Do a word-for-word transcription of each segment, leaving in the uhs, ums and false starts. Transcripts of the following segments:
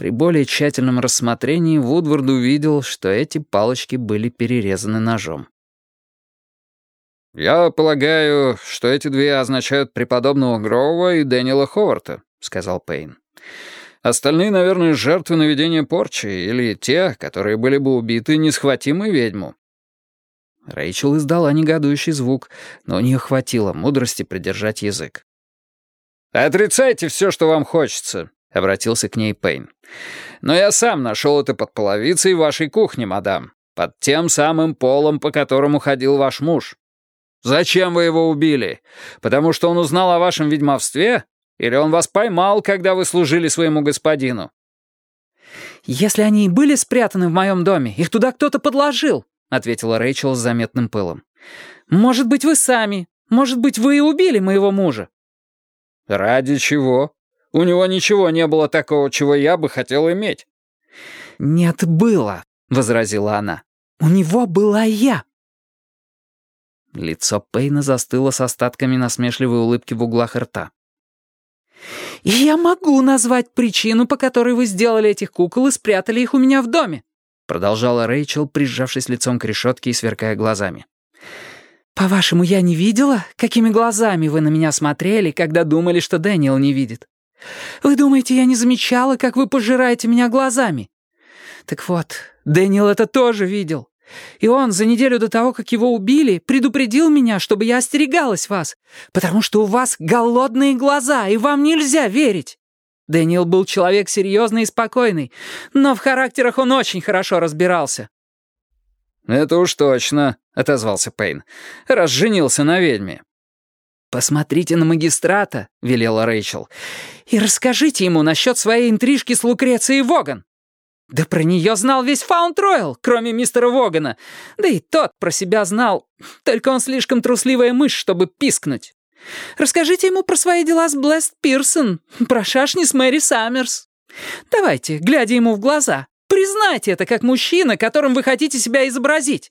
При более тщательном рассмотрении Вудвард увидел, что эти палочки были перерезаны ножом. «Я полагаю, что эти две означают преподобного Гроува и Дэниела Ховарта», — сказал Пейн. «Остальные, наверное, жертвы наведения порчи или те, которые были бы убиты несхватимой ведьму». Рэйчел издала негодующий звук, но у нее хватило мудрости придержать язык. «Отрицайте все, что вам хочется», — обратился к ней Пейн. «Но я сам нашел это под половицей в вашей кухне, мадам, под тем самым полом, по которому ходил ваш муж. Зачем вы его убили? Потому что он узнал о вашем ведьмовстве? Или он вас поймал, когда вы служили своему господину?» «Если они и были спрятаны в моем доме, их туда кто-то подложил», — ответила Рэйчел с заметным пылом. «Может быть, вы сами. Может быть, вы и убили моего мужа». «Ради чего? У него ничего не было такого, чего я бы хотел иметь». «Нет, было», — возразила она. «У него была я». Лицо Пейна застыло с остатками насмешливой улыбки в углах рта. «И я могу назвать причину, по которой вы сделали этих кукол и спрятали их у меня в доме», продолжала Рэйчел, прижавшись лицом к решетке и сверкая глазами. «По-вашему, я не видела, какими глазами вы на меня смотрели, когда думали, что Дэниел не видит? Вы думаете, я не замечала, как вы пожираете меня глазами? Так вот, Дэниел это тоже видел. И он за неделю до того, как его убили, предупредил меня, чтобы я остерегалась вас, потому что у вас голодные глаза, и вам нельзя верить. Дэниел был человек серьезный и спокойный, но в характерах он очень хорошо разбирался». «Это уж точно», — отозвался Пейн, — «раз женился на ведьме». «Посмотрите на магистрата», — велела Рэйчел, «и расскажите ему насчет своей интрижки с Лукрецией Воган. Да про нее знал весь Фаунд-Ройл, кроме мистера Вогана. Да и тот про себя знал, только он слишком трусливая мышь, чтобы пискнуть. Расскажите ему про свои дела с Блэст Пирсон, про шашни с Мэри Саммерс. Давайте, глядя ему в глаза, признайте это как мужчина, которым вы хотите себя изобразить».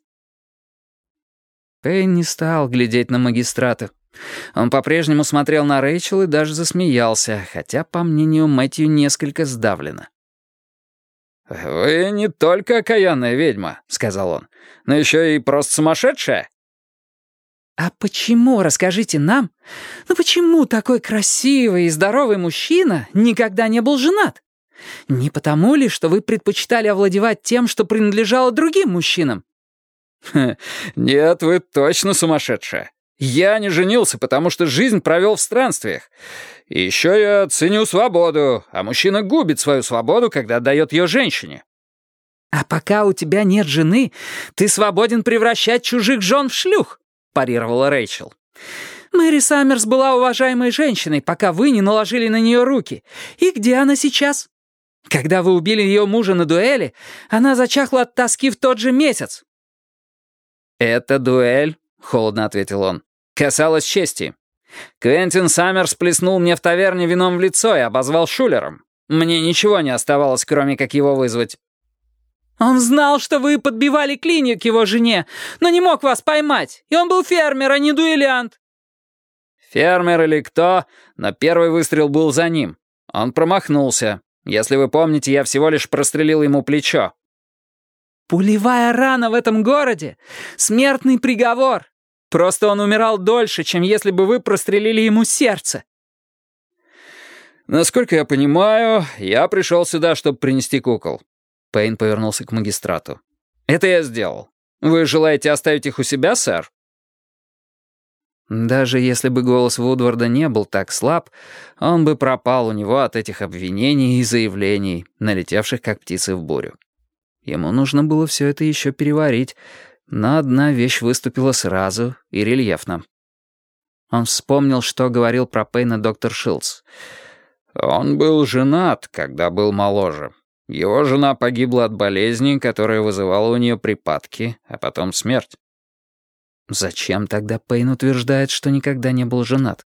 Пейн не стал глядеть на магистрата. Он по-прежнему смотрел на Рэйчел и даже засмеялся, хотя, по мнению Мэтью, несколько сдавленно. «Вы не только окаянная ведьма», — сказал он, — «но еще и просто сумасшедшая». «А почему, расскажите нам, ну почему такой красивый и здоровый мужчина никогда не был женат? Не потому ли, что вы предпочитали овладевать тем, что принадлежало другим мужчинам?» «Нет, вы точно сумасшедшая. Я не женился, потому что жизнь провел в странствиях. И еще я ценю свободу, а мужчина губит свою свободу, когда отдает ее женщине». «А пока у тебя нет жены, ты свободен превращать чужих жен в шлюх», — парировала Рэйчел. «Мэри Саммерс была уважаемой женщиной, пока вы не наложили на нее руки. И где она сейчас? Когда вы убили ее мужа на дуэли, она зачахла от тоски в тот же месяц». «Это дуэль», — холодно ответил он, — «касалась чести. Квентин Саммерс плеснул мне в таверне вином в лицо и обозвал шулером. Мне ничего не оставалось, кроме как его вызвать». «Он знал, что вы подбивали клинья к его жене, но не мог вас поймать, и он был фермер, а не дуэлянт». «Фермер или кто, но первый выстрел был за ним. Он промахнулся. Если вы помните, я всего лишь прострелил ему плечо». «Пулевая рана в этом городе — смертный приговор. Просто он умирал дольше, чем если бы вы прострелили ему сердце». «Насколько я понимаю, я пришел сюда, чтобы принести кукол». Пейн повернулся к магистрату. «Это я сделал. Вы желаете оставить их у себя, сэр?» Даже если бы голос Вудварда не был так слаб, он бы пропал у него от этих обвинений и заявлений, налетевших как птицы в бурю. Ему нужно было все это еще переварить, но одна вещь выступила сразу и рельефно. Он вспомнил, что говорил про Пейна доктор Шилдс. Он был женат, когда был моложе. Его жена погибла от болезни, которая вызывала у нее припадки, а потом смерть. Зачем тогда Пейн утверждает, что никогда не был женат?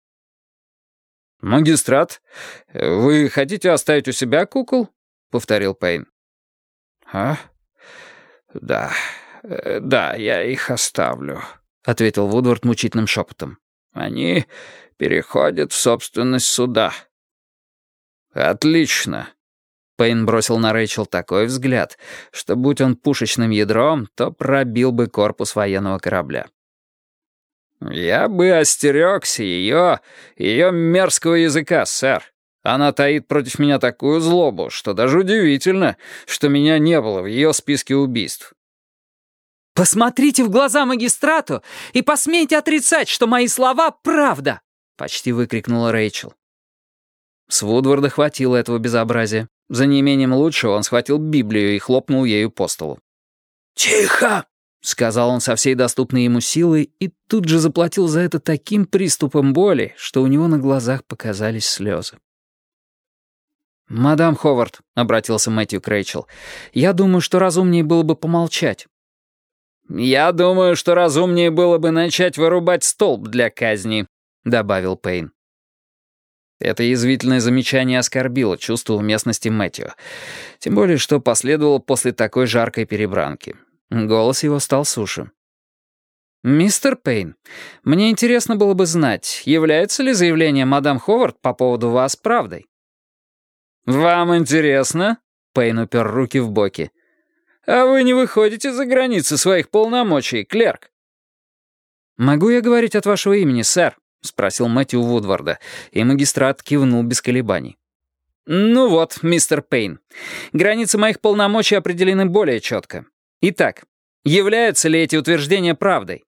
«Магистрат, вы хотите оставить у себя кукол?» — повторил Пейн. «А? Да, да, я их оставлю», — ответил Вудвард мучительным шепотом. «Они переходят в собственность суда». «Отлично». Пейн бросил на Рэйчел такой взгляд, что, будь он пушечным ядром, то пробил бы корпус военного корабля. «Я бы остерегся ее, ее мерзкого языка, сэр. Она таит против меня такую злобу, что даже удивительно, что меня не было в ее списке убийств». «Посмотрите в глаза магистрату и посмейте отрицать, что мои слова — правда!» — почти выкрикнула Рэйчел. С Вудварда хватило этого безобразия. За неимением лучшего он схватил Библию и хлопнул ею по столу. «Тихо!» — сказал он со всей доступной ему силой и тут же заплатил за это таким приступом боли, что у него на глазах показались слезы. «Мадам Ховард», — обратился Мэтью к Рэйчел, — «я думаю, что разумнее было бы помолчать». «Я думаю, что разумнее было бы начать вырубать столб для казни», — добавил Пейн. Это язвительное замечание оскорбило чувство уместности Мэтью, тем более что последовало после такой жаркой перебранки. Голос его стал суше. «Мистер Пейн, мне интересно было бы знать, является ли заявление мадам Ховард по поводу вас правдой?» «Вам интересно?» — Пейн упер руки в боки. «А вы не выходите за границы своих полномочий, клерк?» «Могу я говорить от вашего имени, сэр?» — спросил Мэтью Вудварда, и магистрат кивнул без колебаний. «Ну вот, мистер Пейн, границы моих полномочий определены более четко. Итак, являются ли эти утверждения правдой?»